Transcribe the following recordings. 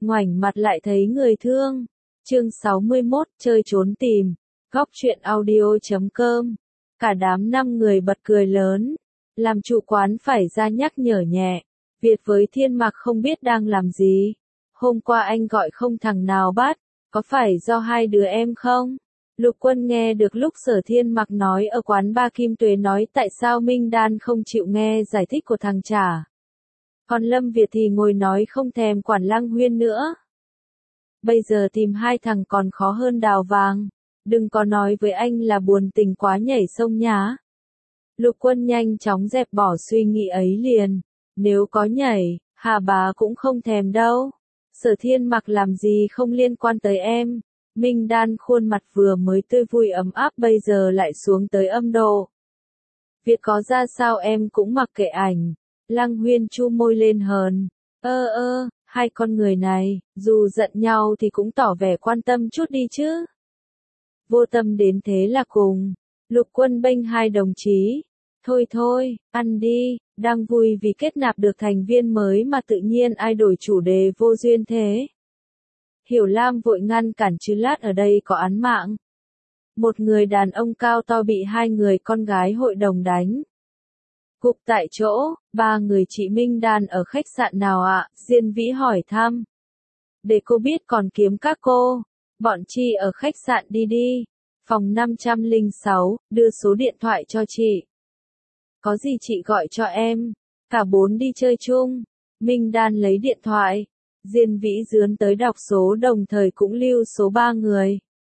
ngoảnh mặt lại thấy người thương. Chương 61, chơi trốn tìm. Góc truyện audio.com. Cả đám 5 người bật cười lớn. Làm chủ quán phải ra nhắc nhở nhẹ. Việt với Thiên Mặc không biết đang làm gì. Hôm qua anh gọi không thằng nào bắt, có phải do hai đứa em không? Lục Quân nghe được lúc Sở Thiên Mặc nói ở quán ba Kim Tuế nói tại sao Minh Đan không chịu nghe giải thích của thằng Trả. Còn Lâm Việt thì ngồi nói không thèm quản Lăng Huyên nữa. Bây giờ tìm hai thằng còn khó hơn đào vàng. Đừng có nói với anh là buồn tình quá nhảy sông nhá. Lục Quân nhanh chóng dẹp bỏ suy nghĩ ấy liền. Nếu có nhảy, Hà Bá cũng không thèm đâu. Sở Thiên Mặc làm gì không liên quan tới em. Minh Đan khuôn mặt vừa mới tươi vui ấm áp bây giờ lại xuống tới âm độ. Việc có ra sao em cũng mặc kệ ảnh. Lăng Huyên chu môi lên hờn. Hai con người này, dù giận nhau thì cũng tỏ vẻ quan tâm chút đi chứ. Vô tâm đến thế là cùng. Lục Quân bênh hai đồng chí. Thôi, ăn đi, đang vui vì kết nạp được thành viên mới mà tự nhiên ai đổi chủ đề vô duyên thế. Hiểu Lam vội ngăn cản chứ lát ở đây có án mạng. Một người đàn ông cao to bị hai người con gái hội đồng đánh. Gục tại chỗ, ba người chị Minh Đan ở khách sạn nào ạ? Diên Vĩ hỏi thăm. Để cô biết còn kiếm các cô. Bọn chị ở khách sạn đi. Phòng 506, đưa số điện thoại cho chị. Có gì chị gọi cho em. Cả bốn đi chơi chung. Minh Đan lấy điện thoại. Diên Vĩ dướn tới đọc số đồng thời cũng lưu số 3 người.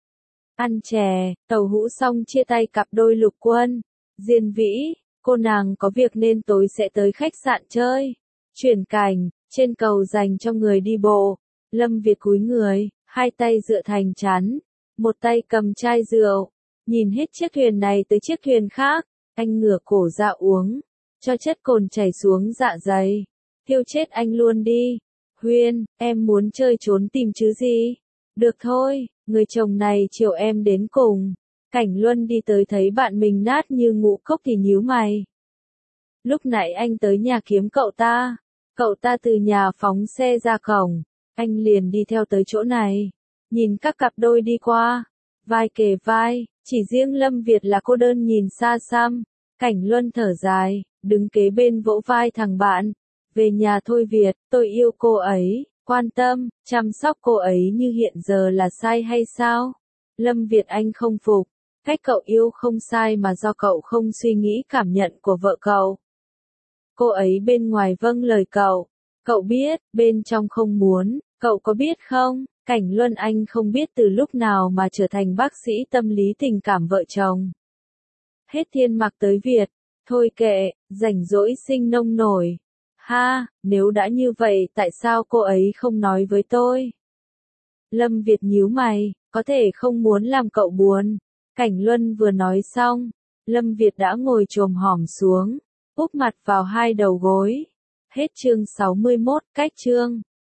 Ăn chè, tàu hũ xong chia tay cặp đôi Lục Quân. Diên Vĩ, cô nàng có việc nên tối sẽ tới khách sạn chơi. Chuyển cảnh, trên cầu dành cho người đi bộ. Lâm Việt cúi người, hai tay dựa thành chắn. Một tay cầm chai rượu. Nhìn hết chiếc thuyền này tới chiếc thuyền khác. Anh ngửa cổ ra uống. Cho chất cồn chảy xuống dạ dày. Thiêu chết anh luôn đi. Huyên, em muốn chơi trốn tìm chứ gì? Được thôi, người chồng này chiều em đến cùng. Cảnh Luân đi tới thấy bạn mình nát như ngũ cốc thì nhíu mày. Lúc nãy anh tới nhà kiếm cậu ta từ nhà phóng xe ra cổng. Anh liền đi theo tới chỗ này. Nhìn các cặp đôi đi qua. Vai kề vai, chỉ riêng Lâm Việt là cô đơn nhìn xa xăm. Cảnh Luân thở dài, đứng kế bên vỗ vai thằng bạn. Về nhà thôi Việt, tôi yêu cô ấy, quan tâm, chăm sóc cô ấy như hiện giờ là sai hay sao? Lâm Việt anh không phục, cách cậu yêu không sai mà do cậu không suy nghĩ cảm nhận của vợ cậu. Cô ấy bên ngoài vâng lời cậu biết, bên trong không muốn, cậu có biết không? Cảnh Luân anh không biết từ lúc nào mà trở thành bác sĩ tâm lý tình cảm vợ chồng. Hết Thiên Mặc tới Việt, thôi kệ, rảnh rỗi sinh nông nổi. Ha, nếu đã như vậy tại sao cô ấy không nói với tôi? Lâm Việt nhíu mày, có thể không muốn làm cậu buồn. Cảnh Luân vừa nói xong, Lâm Việt đã ngồi chồm hổm xuống, úp mặt vào hai đầu gối. Hết chương 61, cách chương.